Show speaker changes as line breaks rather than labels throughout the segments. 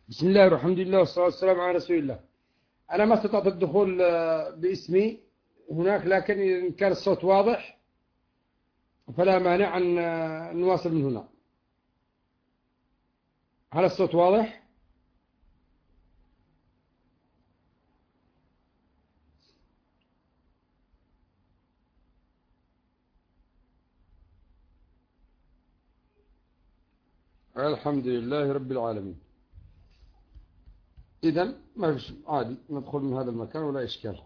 بسم الله والحمد لله والصلاة والسلام على رسول الله. أنا ما استطعت الدخول باسمي هناك، لكن إن كان الصوت واضح فلا مانع أن نواصل من هنا. هل الصوت واضح؟ الحمد لله رب العالمين. إذن ما فيش، عادي ندخل من هذا المكان ولا إشكال.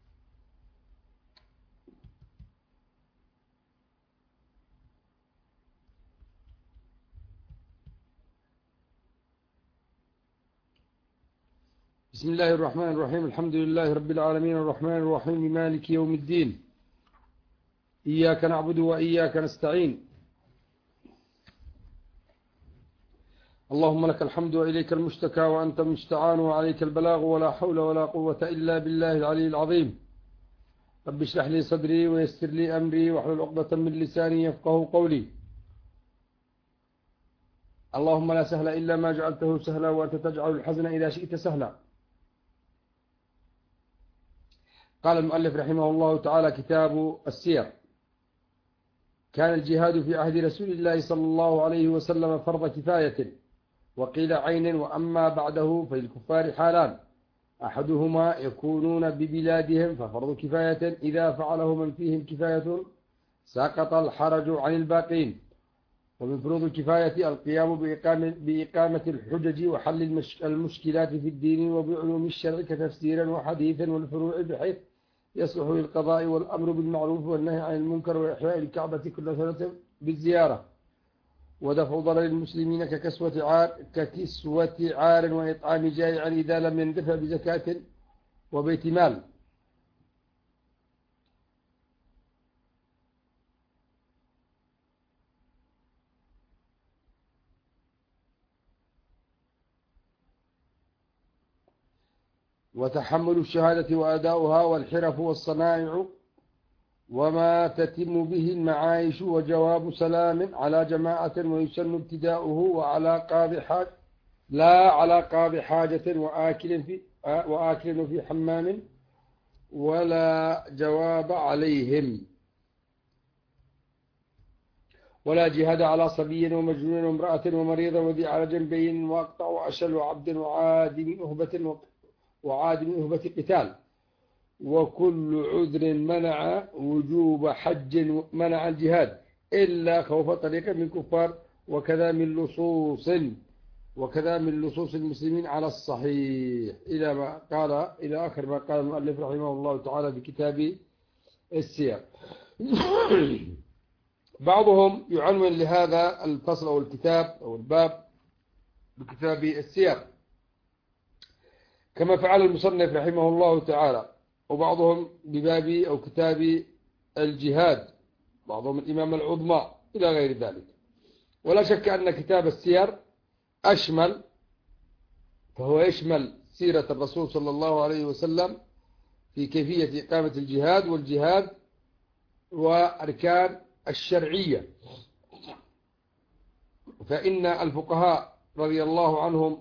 بسم الله الرحمن الرحيم. الحمد لله رب العالمين الرحمن الرحيم مالك يوم الدين، إياك نعبد وإياك نستعين. اللهم لك الحمد وإليك المشتكى وأنت المستعان وعليك البلاغ ولا حول ولا قوة إلا بالله العلي العظيم. رب اشرح لي صدري ويسر لي أمري واحلل عقدة من لساني يفقه قولي. اللهم لا سهل إلا ما جعلته سهلا وأنت تجعل الحزن إذا شئت سهلا. قال المؤلف رحمه الله تعالى: كتاب السير. كان الجهاد في عهد رسول الله صلى الله عليه وسلم فرض كفاية، وقيل عين، وأما بعده فللكفار حالان: أحدهما يكونون ببلادهم ففرض كفاية إذا فعله من فيهم كفاية سقط الحرج عن الباقين. ومن فروض الكفاية القيام بإقامة الحجج وحل المشكلات في الدين وبعلوم الشرع كتفسيرا وحديثا والفروع، بحيث يصلح للقضاء والأمر بالمعروف والنهي عن المنكر وإحياء الكعبة كل سنة بالزيارة، ودفع ضرر المسلمين ككسوة عار وإطعام جائع إذا لم يندفع بزكاة وبيت مال. وتحمل الشهادة وأداؤها والحرف والصنائع وما تتم به المعايش، وجواب سلام على جماعة، ويسن ابتداؤه وعلى قاضي حاجة لا على قاضي حاجة وآكل في حمام، ولا جواب عليهم. ولا جهاد على صبي ومجنون وامرأة ومريض وذي على جنبين وأقطع وأشل وعبد وعاد من أهبة قتال. وكل عذر منع وجوب حج منع الجهاد إلا خوف طريق من كفار، وكذا من لصوص المسلمين على الصحيح، إلى آخر ما قال المؤلف رحمه الله تعالى في كتاب السير. بعضهم يعنون لهذا الفصل أو الكتاب أو الباب بكتاب السير كما فعل المصنف رحمه الله تعالى، وبعضهم بباب أو كتاب الجهاد، بعضهم الإمام العظمى إلى غير ذلك. ولا شك أن كتاب السير أشمل، فهو يشمل سيرة الرسول صلى الله عليه وسلم في كيفية إقامة الجهاد وأركان الشرعية. فإن الفقهاء رضي الله عنهم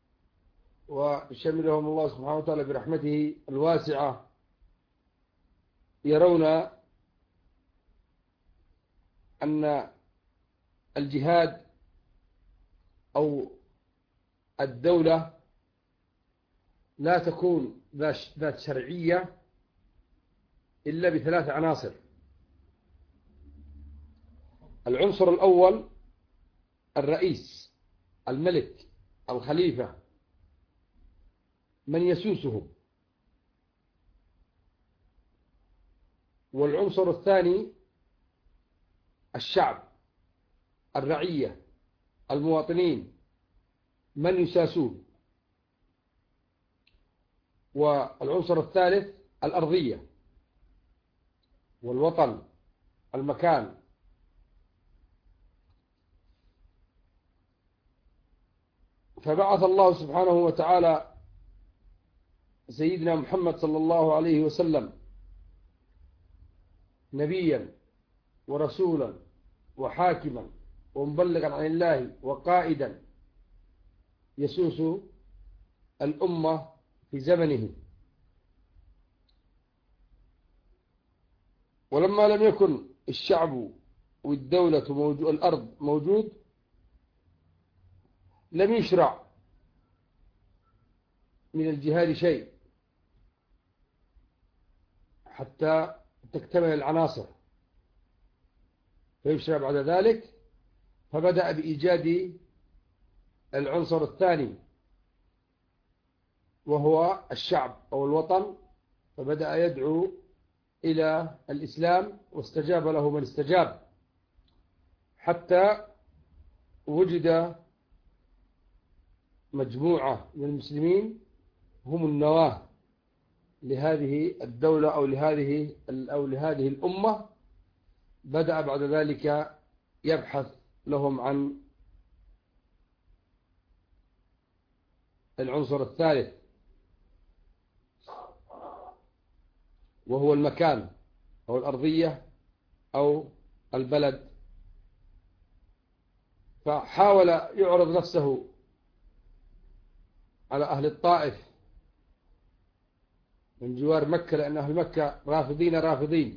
وشملهم الله سبحانه وتعالى برحمته الواسعة يرون أن الجهاد أو الدولة لا تكون ذات شرعية إلا بثلاث عناصر. العنصر الأول الرئيس، الملك، الخليفة، من يسوسه. والعنصر الثاني الشعب، الرعية، المواطنين، من يساسون. والعنصر الثالث الأرضية والوطن، المكان. فبعث الله سبحانه وتعالى سيدنا محمد صلى الله عليه وسلم نبيا ورسولا وحاكما ومبلغا عن الله وقائدا يسوس الأمة في زمنه. ولما لم يكن الشعب والدولة والأرض موجود، لم يشرع من الجهاد شيء حتى تكتمل العناصر، فيشرع بعد ذلك. فبدأ بإيجاد العنصر الثاني وهو الشعب أو الوطن، فبدأ يدعو إلى الإسلام، واستجاب له من استجاب، حتى وجد مجموعة من المسلمين هم النواة لهذه الدولة أو لهذه الأمة. بدأ بعد ذلك يبحث لهم عن العنصر الثالث وهو المكان أو الأرضية أو البلد. فحاول يعرض نفسه على أهل الطائف من جوار مكة، لأن أهل مكة رافضين.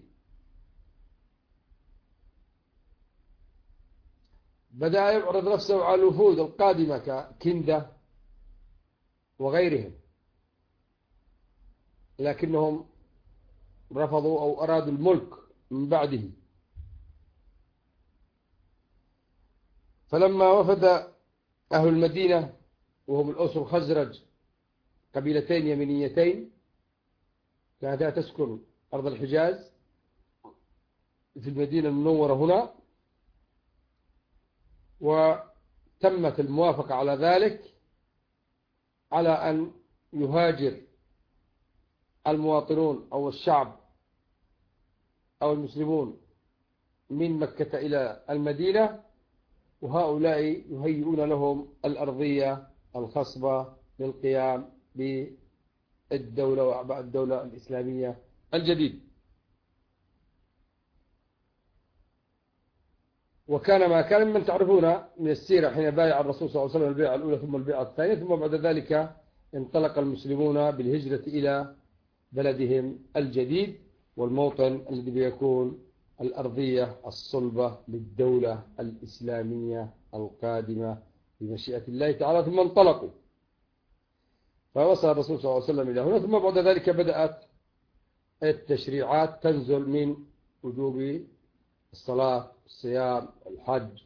بدأ يعرض نفسه على الوفود القادمة ككندة وغيرهم، لكنهم رفضوا أو أرادوا الملك من بعده. فلما وفد أهل المدينة وهم الأوس والخزرج، قبيلتين يمنيتين كانتا تسكن أرض الحجاز في المدينة المنورة هنا، وتمت الموافقة على ذلك، على أن يهاجر المواطنون أو الشعب أو المسلمون من مكة إلى المدينة، وهؤلاء يهيئون لهم الأرضية الخصبة للقيام بالدولة وأعباء الدولة الإسلامية الجديد. وكان ما كان ممن تعرفون من السيرة حين بايع الرسول صلى الله عليه وسلم البيعة الأولى ثم البيعة الثانية، ثم بعد ذلك انطلق المسلمون بالهجرة إلى بلدهم الجديد والموطن الذي بيكون الأرضية الصلبة للدولة الإسلامية القادمة بمشيئة الله تعالى. ثم انطلقوا، فوصل الرسول صلى الله عليه وسلم إلى هنا. ثم بعد ذلك بدأت التشريعات تنزل من وجوب الصلاة، الصيام، الحج.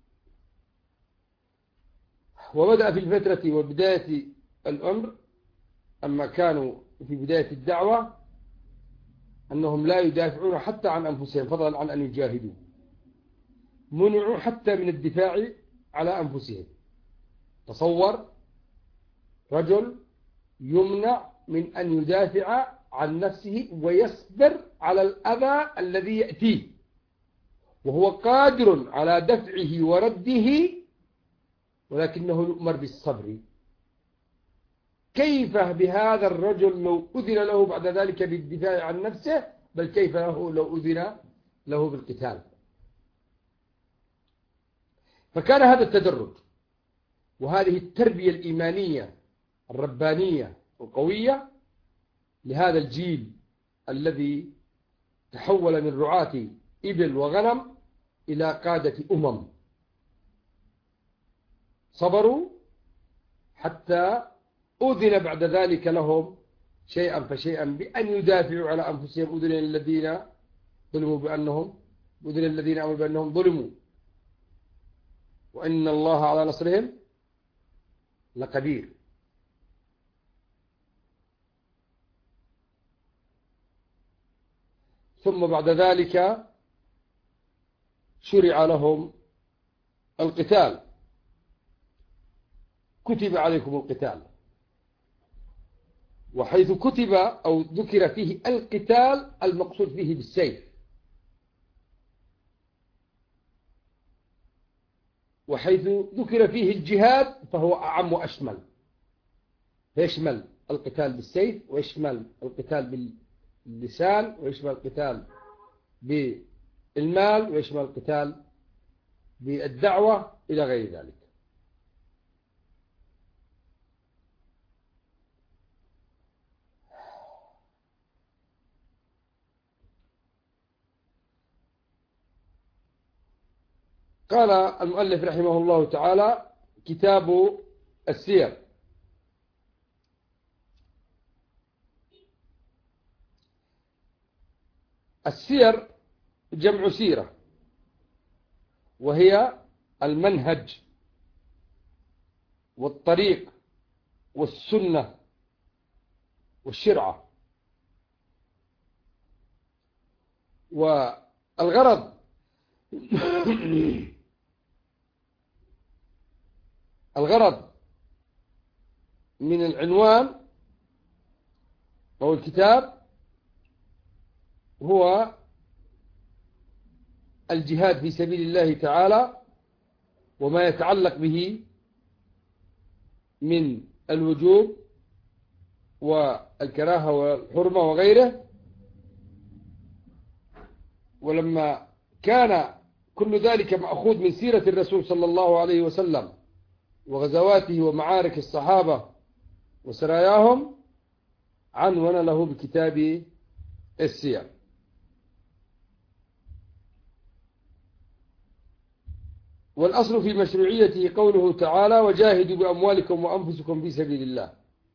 وبدأ في الفترة وبداية الأمر، أما كانوا في بداية الدعوة، أنهم لا يدافعون حتى عن أنفسهم فضلا عن أن يجاهدوا، منعوا حتى من الدفاع على أنفسهم. تصور رجل يمنع من أن يدافع عن نفسه ويصبر على الأذى الذي يأتيه، وهو قادر على دفعه ورده، ولكنه يؤمر بالصبر. كيف بهذا الرجل لو أذن له بعد ذلك بالدفاع عن نفسه، بل كيف له لو أذن له بالقتال؟ فكان هذا التدرج وهذه التربية الإيمانية الربانية القوية لهذا الجيل الذي تحول من رعاة إبل وغنم إلى قادة صبروا حتى أذن بعد ذلك لهم شيئا فشيئا بأن يدافعوا على أنفسهم. أذن الذين ظلموا أذن الذين أمروا بأنهم ظلموا وإن الله على نصرهم لقدير. ثم بعد ذلك شرع لهم القتال، كتب عليكم القتال. وحيث كتب أو ذكر فيه القتال المقصود فيه بالسيف، وحيث ذكر فيه الجهاد فهو أعم وأشمل، يشمل القتال بالسيف، ويشمل القتال باللسان، ويشمل القتال بالمال، ويشمل القتال بالدعوة إلى غير ذلك. قال المؤلف رحمه الله تعالى: كتاب السير. السير جمع سيرة، وهي المنهج والطريق والسنة والشرعة. والغرض من العنوان أو الكتاب هو الجهاد في سبيل الله تعالى، وما يتعلق به من الوجوب والكراهة والحرمة وغيره. ولما كان كل ذلك مأخوذ من سيرة الرسول صلى الله عليه وسلم وغزواته ومعارك الصحابة وسراياهم، عنون له بكتاب السير. والأصل في مشروعيته قوله تعالى: وجاهدوا بأموالكم وأنفسكم في سبيل الله،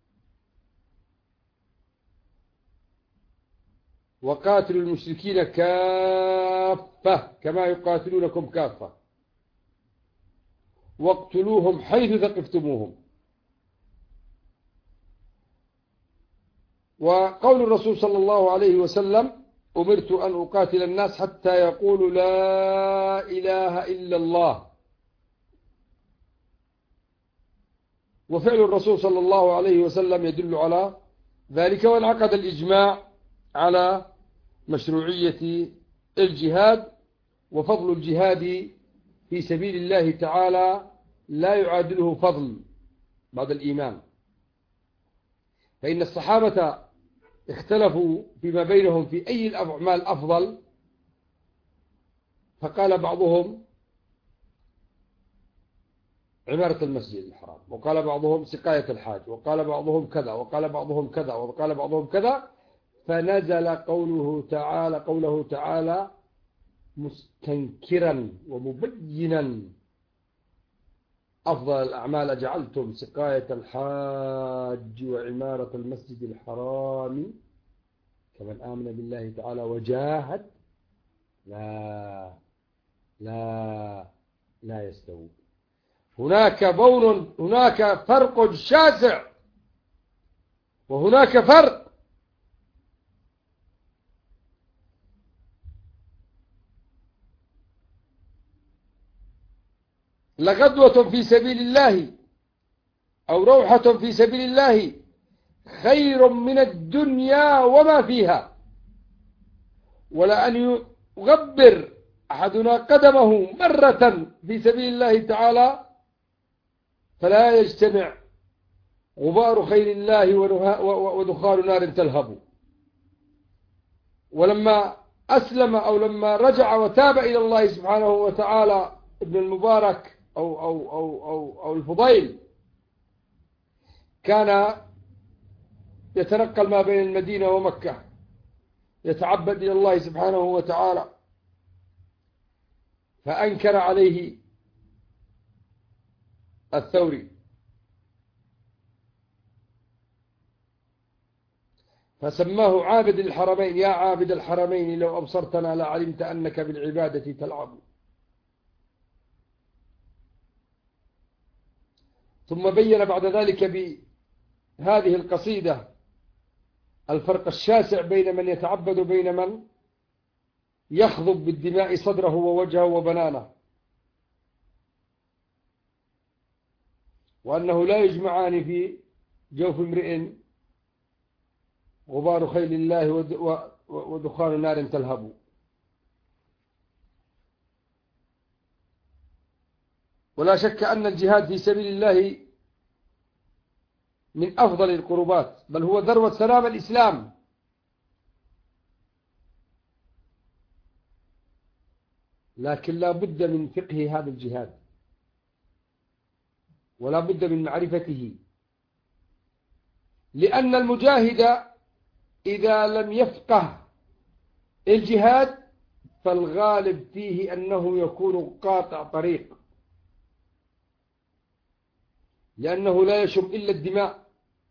وقاتلوا المشركين كافة كما يقاتلونكم كافة، واقتلوهم حيث ثقفتموهم. وقول الرسول صلى الله عليه وسلم: أمرت أن أقاتل الناس حتى يقولوا لا إله إلا الله. وفعل الرسول صلى الله عليه وسلم يدل على ذلك، وانعقد الإجماع على مشروعية الجهاد. وفضل الجهاد في سبيل الله تعالى لا يعادله فضل بعد الإيمان، فإن الصحابة اختلفوا فيما بينهم في أي الأعمال أفضل، فقال بعضهم عمارة المسجد الحرام، وقال بعضهم سقاية الحاج، وقال بعضهم كذا، وقال بعضهم كذا، وقال بعضهم كذا. فنزل قوله تعالى مستنكرا ومبينا: أفضل الأعمال جعلتم سقاية الحاج وعمارة المسجد الحرام كمن آمن بالله تعالى وجاهد. لا يستوون. هناك فرق شاسع، وهناك فرق لغدوة في سبيل الله أو روحة في سبيل الله خير من الدنيا وما فيها. ولأن يغبر أحدنا قدمه مرة في سبيل الله تعالى فلا يجتمع غبار خيل الله ودخان نار تلهب. ولما أسلم أو لما رجع وتاب إلى الله سبحانه وتعالى ابن المبارك أو الفضيل، كان يتنقل ما بين المدينة ومكة يتعبد إلى الله سبحانه وتعالى، فأنكر عليه الثوري فسماه عابد الحرمين: يا عابد الحرمين لو أبصرتنا لعلمت أنك بالعبادة تلعب. ثم بين بعد ذلك بهذه القصيدة الفرق الشاسع بين من يتعبد وبين من يخضب بالدماء صدره ووجهه وبنانه، وأنه لا يجمعان في جوف امرئ غبار خيل الله ودخان نار تلهب. ولا شك أن الجهاد في سبيل الله من أفضل القربات، بل هو ذروة سلام الإسلام. لكن لا بد من فقه هذا الجهاد، ولا بد من معرفته، لأن المجاهد إذا لم يفقه الجهاد فالغالب فيه أنه يكون قاطع طريق، لأنه لا يشم إلا الدماء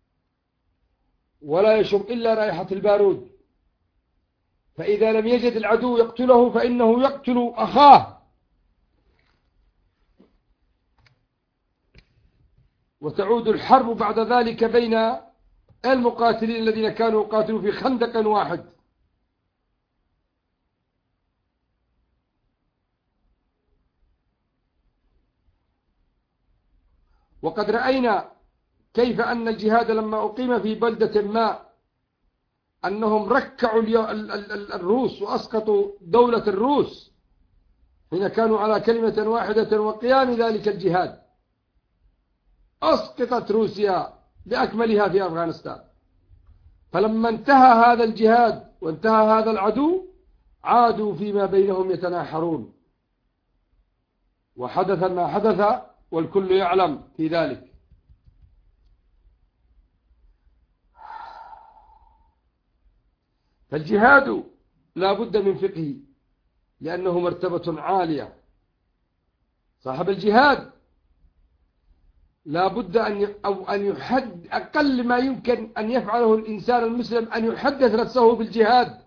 ولا يشم إلا رائحة البارود، فإذا لم يجد العدو يقتله فإنه يقتل أخاه، وتعود الحرب بعد ذلك بين المقاتلين الذين كانوا يقاتلوا في خندق واحد. وقد رأينا كيف أن الجهاد لما أقيم في بلدة ما أنهم ركعوا الروس وأسقطوا دولة الروس حين كانوا على كلمة واحدة وقيام ذلك الجهاد. أسقطت روسيا بأكملها في أفغانستان. فلما انتهى هذا الجهاد وانتهى هذا العدو عادوا فيما بينهم يتناحرون، وحدث ما حدث والكل يعلم في ذلك. فالجهاد لا بد من فقه، لأنه مرتبة عالية. صاحب الجهاد لا بد أن يحد أقل ما يمكن أن يفعله الإنسان المسلم أن يحدث نفسه بالجهاد،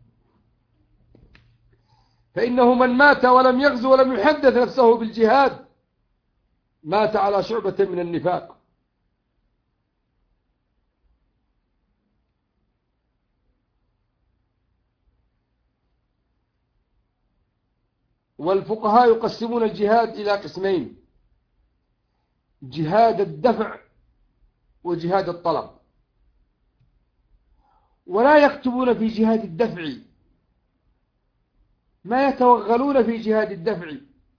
فإنه من مات ولم يغزو ولم يحدث نفسه بالجهاد مات على شعبة من النفاق. والفقهاء يقسمون الجهاد إلى قسمين: جهاد الدفع وجهاد الطلب. ولا يكتبون في جهاد الدفع، ما يتوغلون في جهاد الدفع،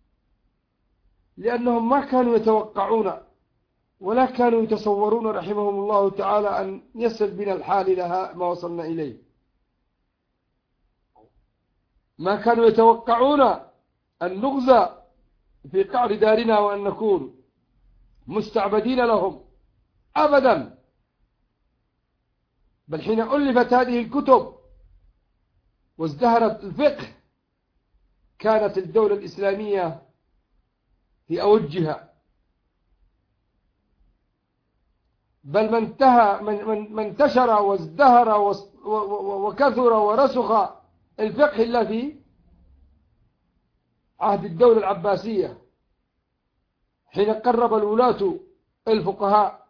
لأنهم ما كانوا يتوقعون ولا كانوا يتصورون رحمهم الله تعالى أن يصل بنا الحال إلى ما وصلنا إليه. ما كانوا يتوقعون أن نغزى في قعر دارنا وأن نكون مستعبدين لهم أبدا. بل حين ألفت هذه الكتب وازدهرت الفقه كانت الدولة الإسلامية في أوجها، بل من انتشر وازدهر وكثر ورسخ الفقه إلا في عهد الدولة العباسية، حين قرب الولاة الفقهاء،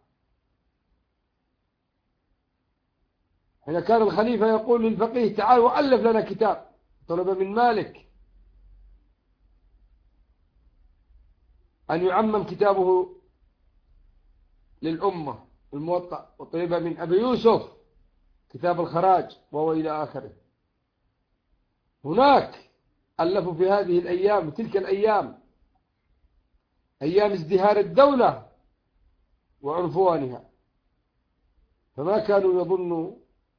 حين كان الخليفة يقول للفقيه: تعال وألف لنا كتاب. طلب من مالك أن يعمم كتابه للأمة الموطأ، وطلب من أبي يوسف كتاب الخراج، وهو إلى آخره. هناك ألفوا في هذه الأيام، تلك الأيام أيام ازدهار الدولة وعنفوانها، فما كانوا يظنوا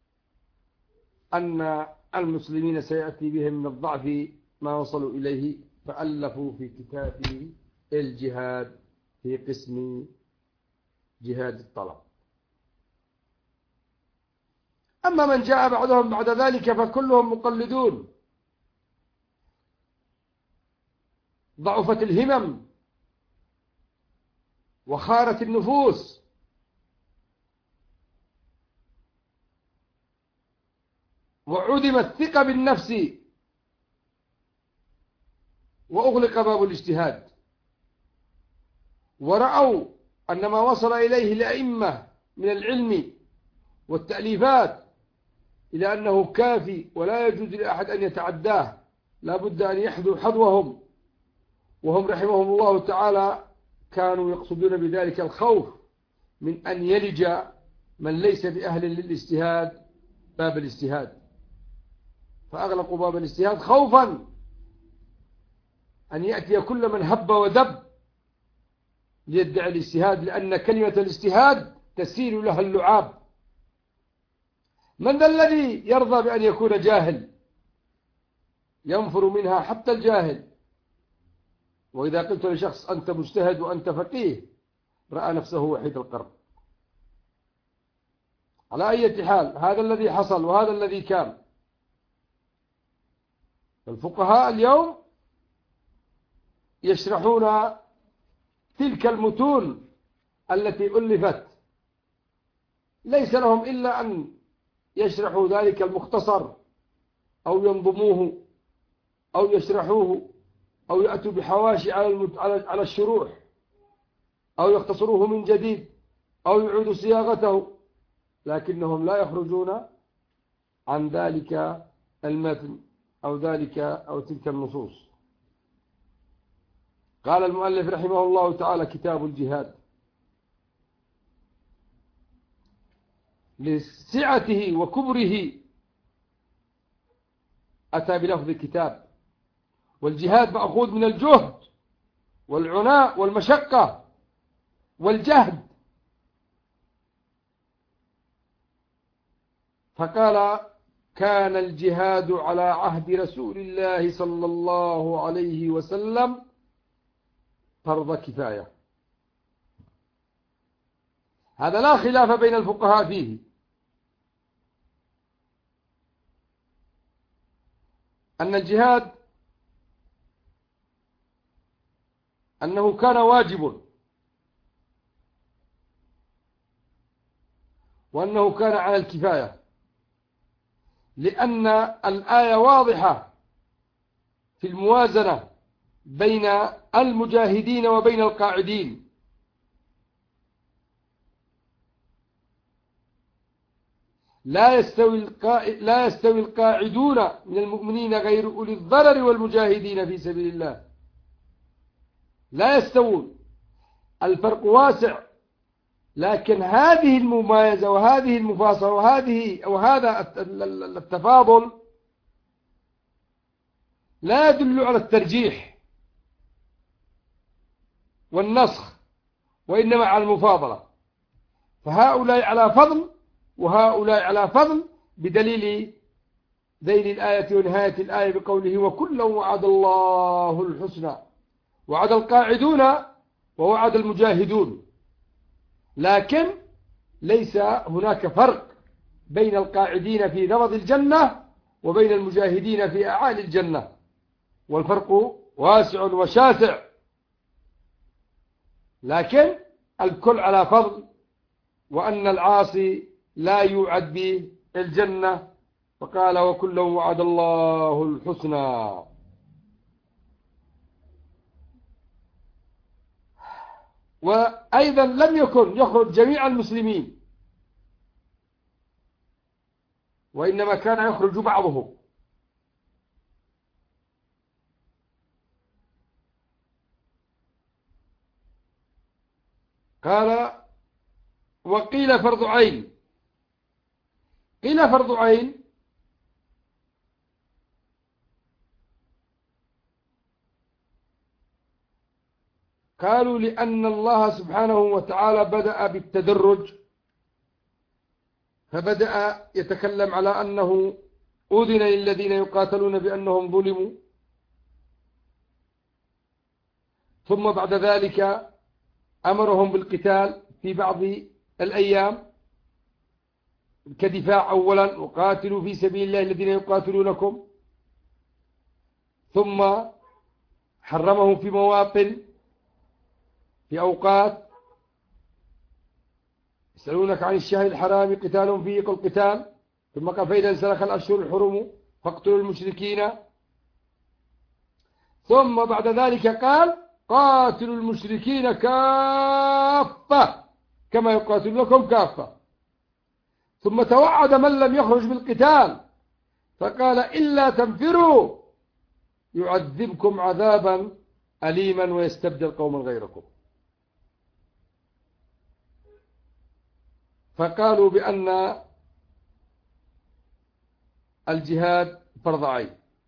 أن المسلمين سيأتي بهم من الضعف ما وصلوا إليه، فألفوا في كتاب الجهاد في قسم جهاد الطلب. أما من جاء بعدهم بعد ذلك فكلهم مقلدون. ضعفت الهمم وخارت النفوس، وعدم الثقة بالنفس، وأغلق باب الاجتهاد، ورأوا أن ما وصل إليه الأئمة من العلم والتأليفات إلى أنه كافي ولا يجوز لأحد أن يتعداه، لا بد أن يحذوا حذوهم. وهم رحمهم الله تعالى كانوا يقصدون بذلك الخوف من أن يلج من ليس بأهل للاجتهاد باب الاجتهاد، فأغلقوا باب الاجتهاد خوفا أن يأتي كل من هب ودب ليدعي الاجتهاد، لأن كلمة الاجتهاد تسيل لها اللعاب. من ذا الذي يرضى بأن يكون جاهل؟ ينفر منها حتى الجاهل. وإذا قلت لشخص أنت مجتهد وأنت فقيه رأى نفسه وحيد القرن. على أي حال هذا الذي حصل وهذا الذي كان. الفقهاء اليوم يشرحون تلك المتون التي ألفت، ليس لهم إلا أن يشرحوا ذلك المختصر أو ينظموه أو يشرحوه أو يأتوا بحواشي على الشروح أو يختصروه من جديد أو يعيدوا صياغته، لكنهم لا يخرجون عن ذلك المتن أو ذلك أو تلك النصوص. قال المؤلف رحمه الله تعالى: كتاب الجهاد. لسعته وكبره أتى بلفظ كتاب، والجهاد مأخوذ من الجهد والعناء والمشقة والجهد، فقال: كان الجهاد على عهد رسول الله صلى الله عليه وسلم فرض كفاية. هذا لا خلاف بين الفقهاء فيه، أن الجهاد أنه كان واجب، وأنه كان على الكفاية، لأن الآية واضحة في الموازنة بين المجاهدين وبين القاعدين. لا يستوي القاعدون من المؤمنين غير أولي الضرر والمجاهدين في سبيل الله، لا يستوون، الفرق واسع. لكن هذه الممايزة وهذه المفاصلة وهذا التفاضل لا يدل على الترجيح والنسخ، وإنما على المفاضلة، فهؤلاء على فضل وهؤلاء على فضل، بدليل ذيل الآية ونهاية الآية بقوله: وكلا وعد الله الحسنى. وعد القاعدون ووعد المجاهدون، لكن ليس هناك فرق بين القاعدين في رمض الجنة وبين المجاهدين في أعالي الجنة، والفرق واسع وشاسع، لكن الكل على فضل، وأن العاصي لا يوعد بالجنة، فقال: وكلا وعد الله الحسنى. وأيضا لم يكن يخرج جميع المسلمين، وإنما كان يخرج بعضهم. قال: وقيل فرض عين. قيل فرض عين قالوا لأن الله سبحانه وتعالى بدأ بالتدرج، فبدأ يتكلم على أنه أذن للذين يقاتلون بأنهم ظلموا، ثم بعد ذلك أمرهم بالقتال في بعض الأيام كدفاع أولا: وقاتلوا في سبيل الله الذين يقاتلونكم، ثم حرمهم في مواطن، في أوقات: يسألونك عن الشهر الحرام قتال فيه، قل قتال، ثم قال: فإذا انسلخ الأشهر الحرم فاقتلوا المشركين، ثم بعد ذلك قال: قاتلوا المشركين كافة كما يقاتلونكم كافة، ثم توعد من لم يخرج بالقتال فقال: إلا تنفروا يعذبكم عذابا أليما ويستبدل قوما غيركم. فقالوا بأن الجهاد فرض عين،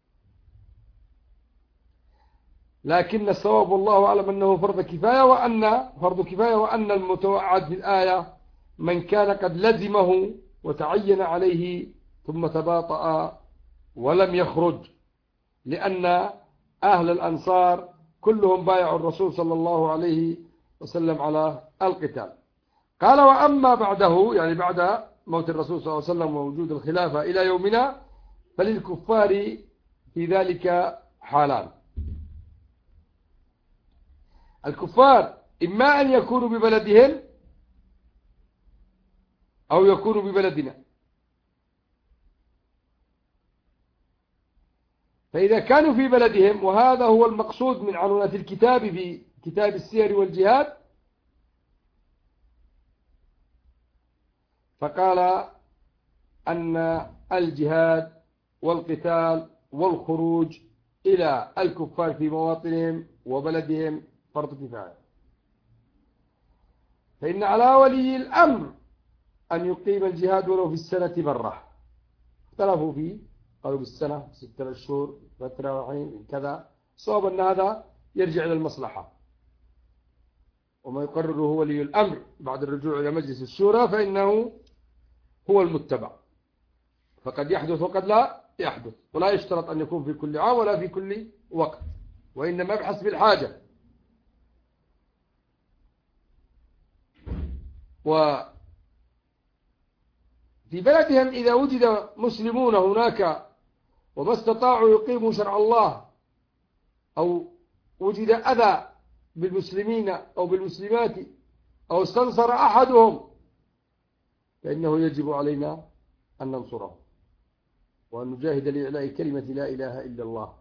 لكن الصواب والله أعلم أنه فرض كفاية، وأن المتوعد في الآية من كان قد لزمه وتعين عليه ثم تباطأ ولم يخرج، لأن أهل الأنصار كلهم بايعوا الرسول صلى الله عليه وسلم على القتال. قال: وأما بعده، يعني بعد موت الرسول صلى الله عليه وسلم ووجود الخلافة إلى يومنا، فللكفار في ذلك حالان: الكفار إما أن يكونوا ببلدهم أو يكونوا ببلدنا. فإذا كانوا في بلدهم، وهذا هو المقصود من عنونة الكتاب في كتاب السير والجهاد، فقال أن الجهاد والقتال والخروج إلى الكفار في مواطنهم وبلدهم فرض كفاية. فإن على ولي الأمر أن يقيم الجهاد ولو في السنة مرة. اختلفوا فيه، قالوا بالسنة 6 أشهر فترة وحين كذا. صواب أن هذا يرجع إلى المصلحة، وما يقرره ولي الأمر بعد الرجوع إلى مجلس الشورى فإنه هو المتبع. فقد يحدث وقد لا يحدث، ولا يشترط أن يكون في كل عام ولا في كل وقت، وإنما بحسب الحاجة. وفي بلدهم إذا وجد مسلمون هناك وما استطاعوا يقيموا شرع الله، أو وجد أذى بالمسلمين أو بالمسلمات، أو استنصر أحدهم، فإنه يجب علينا أن ننصره وأن نجاهد لإعلاء كلمة لا إله إلا الله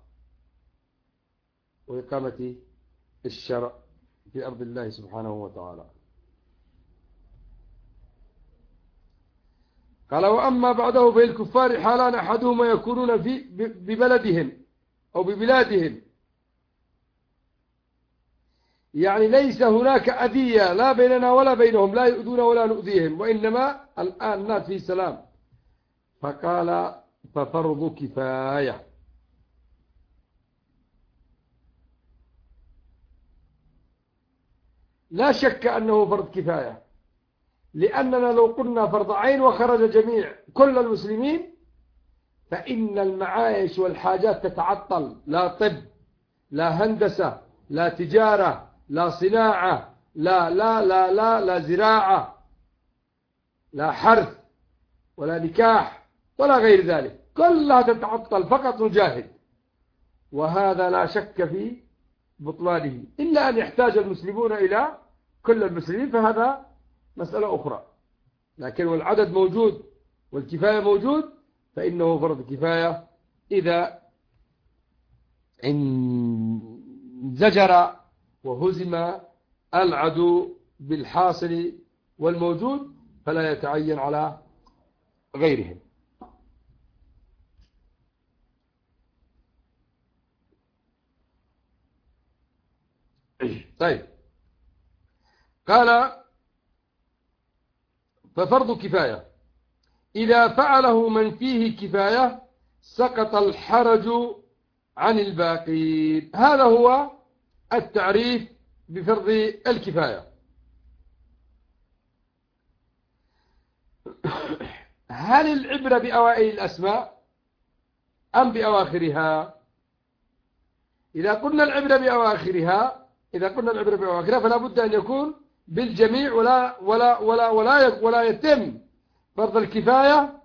وإقامة الشرع في أرض الله سبحانه وتعالى. قال: وأما بعده فالكفار حالان: أحدهما يكونون ببلدهم أو ببلادهم، يعني ليس هناك أذية لا بيننا ولا بينهم، لا يؤذون ولا نؤذيهم، وإنما الآن الناس في سلام. فقال: ففرض كفاية. لا شك أنه فرض كفاية، لأننا لو قلنا فرض عين وخرج جميع كل المسلمين فإن المعايش والحاجات تتعطل. لا طب، لا هندسة، لا تجارة، لا صناعة، لا زراعة، لا حرث ولا نكاح ولا غير ذلك، كلها تتعطل، فقط نجاهد. وهذا لا شك في بطلانه، إلا أن يحتاج المسلمون إلى كل المسلمين، فهذا مسألة أخرى. لكن والعدد موجود والكفاية موجود، فإنه فرض كفاية إذا انزجر وهزم العدو بالحاصل والموجود، فلا يتعين على غيرهم. طيب، قال: ففرض كفاية إذا فعله من فيه كفاية سقط الحرج عن الباقين. هذا هو التعريف بفرض الكفاية. هل العبرة بأوائل الأسماء أم بأواخرها؟ إذا قلنا العبرة بأواخرها فلا بد أن يكون بالجميع، ولا يتم فرض الكفاية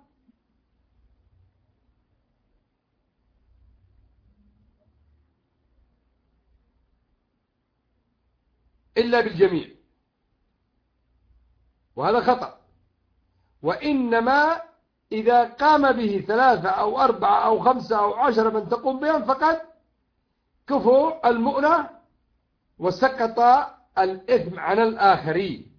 إلا بالجميع، وهذا خطأ. وإنما إذا قام به 3 أو 4 أو 5 أو 10 من تقوم بهم فقد كفوا المؤنة وسقط الإثم عن الآخرين.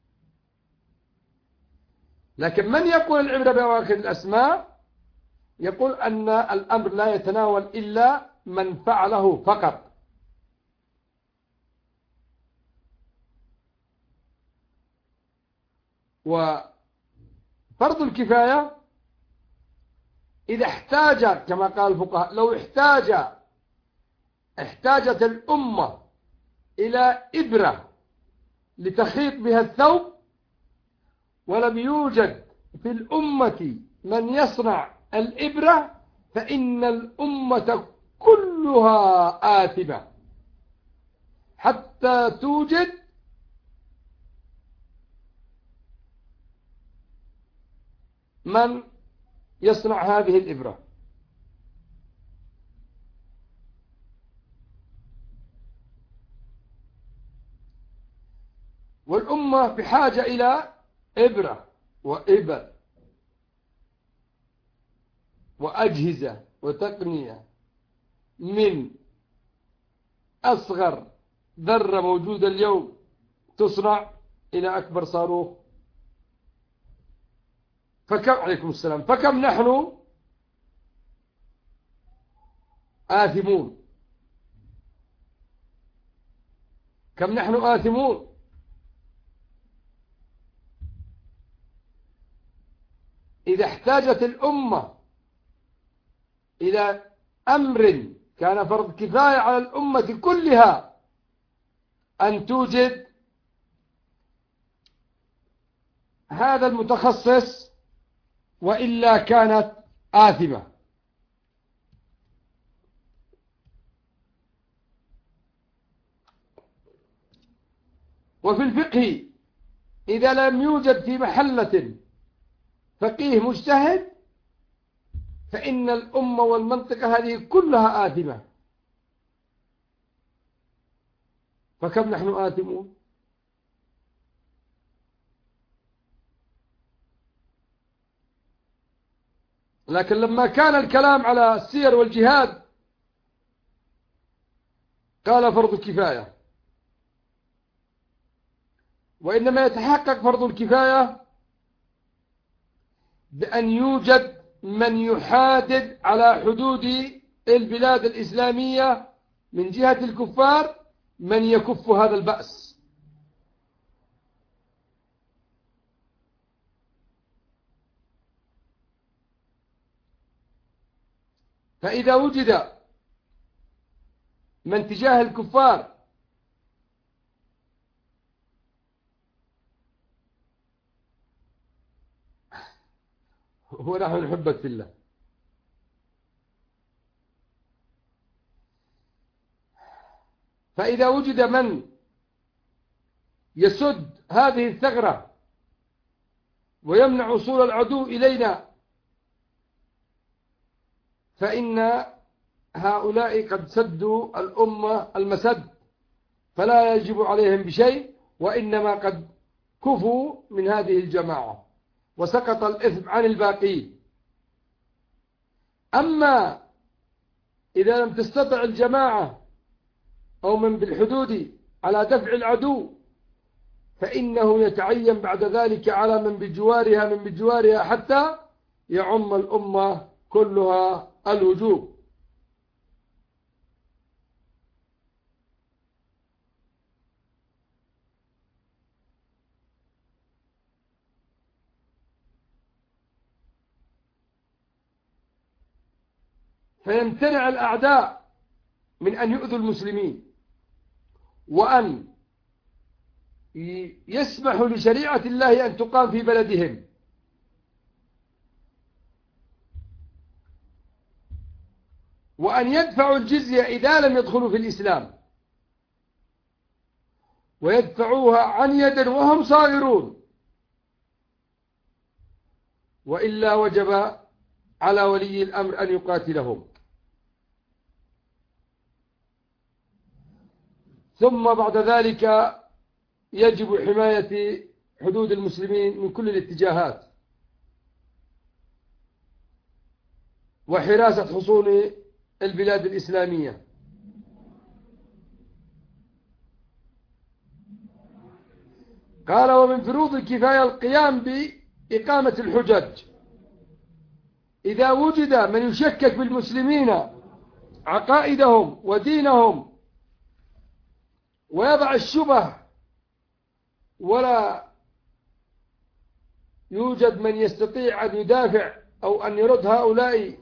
لكن من يقول العبرة بأواخر الأسماء يقول أن الأمر لا يتناول إلا من فعله فقط. وفرض الكفاية إذا احتاج، كما قال الفقهاء، لو احتاجت الأمة إلى إبرة لتخيط بها الثوب، ولم يوجد في الأمة من يصنع الإبرة، فإن الأمة كلها آثمة حتى توجد من يصنع هذه الإبرة. الأمة بحاجة إلى إبرة وإبر وأجهزة وتقنية من أصغر ذرة موجودة اليوم تصنع إلى أكبر صاروخ. عليكم السلام. فكم نحن آثمون، كم نحن آثمون. إذا احتاجت الأمة إلى أمر كان فرض كفاية على الأمة كلها أن توجد هذا المتخصص، وإلا كانت آثمة. وفي الفقه إذا لم يوجد في محلة فقيه مجتهد فإن الأمة والمنطقة هذه كلها آثمة. فكم نحن آثمون؟ لكن لما كان الكلام على السير والجهاد قال فرض الكفاية. وإنما يتحقق فرض الكفاية بأن يوجد من يحادد على حدود البلاد الإسلامية من جهة الكفار من يكف هذا البأس. فإذا وجد من تجاه الكفار ونحن نحبك في الله، فإذا وجد من يسد هذه الثغرة ويمنع وصول العدو إلينا فإن هؤلاء قد سدوا الأمة المسد، فلا يجب عليهم بشيء، وإنما قد كفوا من هذه الجماعة وسقط الإثم عن الباقين. أما إذا لم تستطع الجماعة أو من بالحدود على دفع العدو فإنه يتعين بعد ذلك على من بجوارها حتى يعم الأمة كلها الوجوب. فيمتنع الأعداء من أن يؤذوا المسلمين، وأن يسمحوا لشريعة الله أن تقام في بلدهم، وأن يدفعوا الجزية إذا لم يدخلوا في الإسلام، ويدفعوها عن يد وهم صاغرون، وإلا وجب على ولي الأمر أن يقاتلهم. ثم بعد ذلك يجب حماية حدود المسلمين من كل الاتجاهات، وحراسة حصون البلاد الإسلامية. قال: ومن فروض الكفاية القيام بإقامة الحجج. إذا وجد من يشكك بالمسلمين عقائدهم ودينهم ويضع الشبه، ولا يوجد من يستطيع أن يدافع أو أن يرد هؤلاء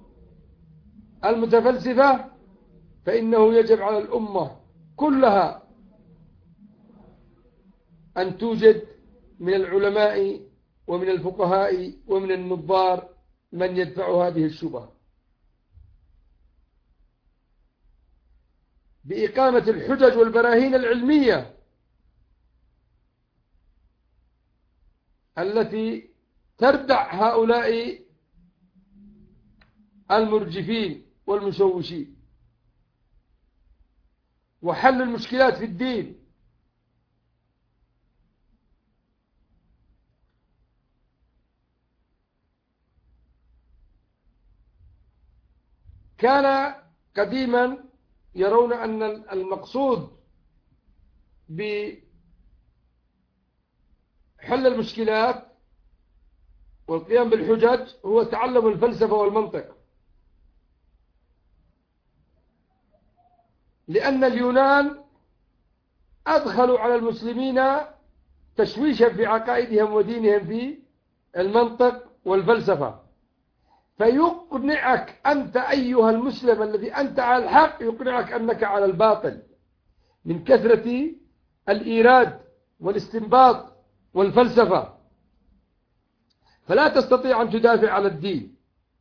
المتفلسفة، فإنه يجب على الأمة كلها أن توجد من العلماء ومن الفقهاء ومن النظار من يدفع هذه الشبهة بإقامة الحجج والبراهين العلمية التي تردع هؤلاء المرجفين والمشوشين، وحل المشكلات في الدين كان قديما يرون أن المقصود بحل المشكلات والقيام بالحجج هو تعلم الفلسفة والمنطق، لأن اليونان أدخلوا على المسلمين تشويشا في عقائدهم ودينهم في المنطق والفلسفة، فيقنعك أنت أيها المسلم الذي أنت على الحق، يقنعك أنك على الباطل من كثرة الإيراد والاستنباط والفلسفة، فلا تستطيع أن تدافع على الدين.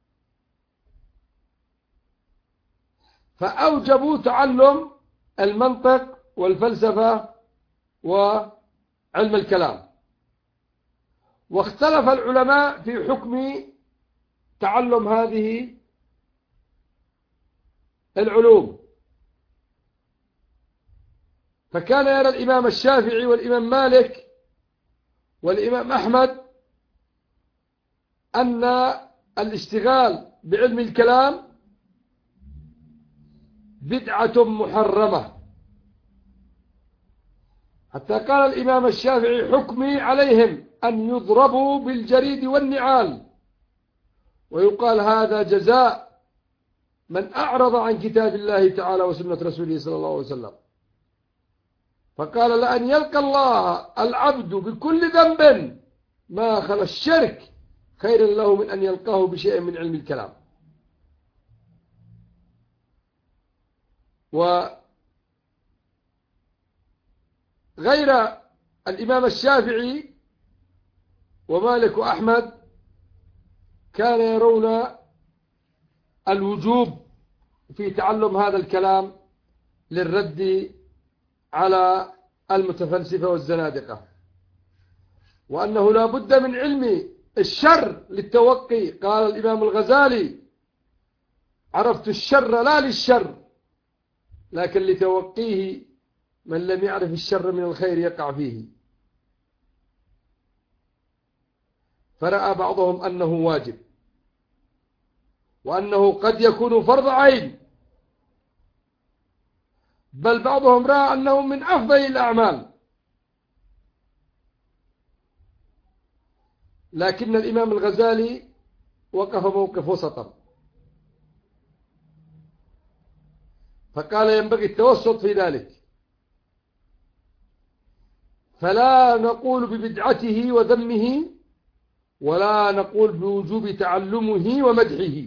فأوجبوا تعلم المنطق والفلسفة وعلم الكلام، واختلف العلماء في حكم تعلم هذه العلوم. فكان يرى الإمام الشافعي والإمام مالك والإمام أحمد أن الاشتغال بعلم الكلام بدعة محرمة، حتى قال الإمام الشافعي: حكمي عليهم أن يضربوا بالجريد والنعال، ويقال هذا جزاء من أعرض عن كتاب الله تعالى وسنة رسوله صلى الله عليه وسلم. فقال: لأن يلقى الله العبد بكل ذنب ما خلا الشرك خير له من أن يلقاه بشيء من علم الكلام. وغير الإمام الشافعي ومالك وأحمد كان يرون الوجوب في تعلم هذا الكلام للرد على المتفلسفة والزنادقة، وأنه لا بد من علم الشر للتوقي. قال الإمام الغزالي: عرفت الشر لا للشر لكن لتوقيه، من لم يعرف الشر من الخير يقع فيه. فرأى بعضهم أنه واجب، وأنه قد يكون فرض عين، بل بعضهم رأى أنه من أفضل الأعمال. لكن الإمام الغزالي وقف موقف وسطا، فقال: ينبغي التوسط في ذلك، فلا نقول ببدعته وذمه، ولا نقول بوجوب تعلمه ومدحه،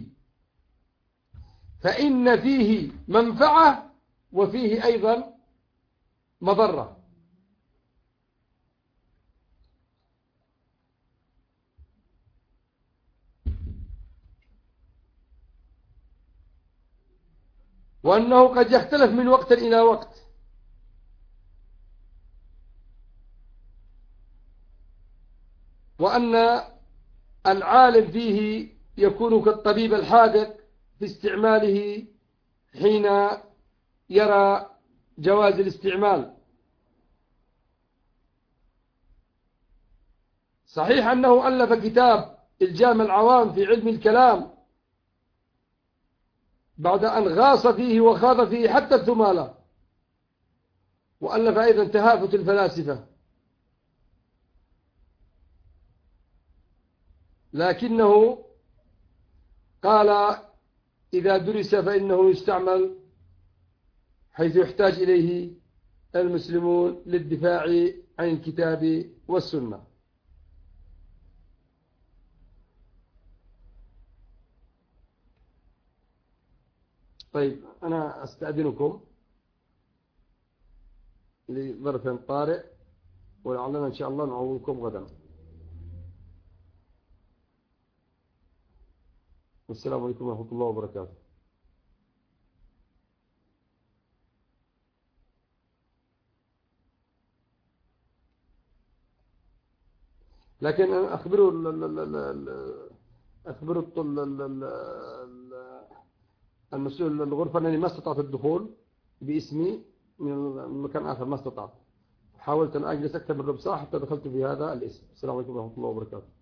فإن فيه منفعة وفيه أيضا مضرة. وأنه قد يختلف من وقت إلى وقت، وأن العالم فيه يكون كالطبيب الحاذق في استعماله حين يرى جواز الاستعمال. صحيح أنه ألف كتاب إلجام العوام في علم الكلام بعد أن غاص فيه وخاض فيه حتى الثمالة، وألف أيضا تهافت الفلاسفة، لكنه قال: إذا درس فإنه يستعمل حيث يحتاج إليه المسلمون للدفاع عن الكتاب والسنة. طيب، أنا أستأذنكم لظرف طارئ، ولعلنا إن شاء الله نعوضكم غدا. والسلام عليكم ورحمة الله وبركاته. لكن أخبروا المسؤول الغرفة أنني ما استطعت الدخول باسمي من مكان آخر، ما استطعت. حاولت أن أجلس أكثر من ربع ساعة حتى دخلت في هذا الاسم. السلام عليكم ورحمة الله وبركاته.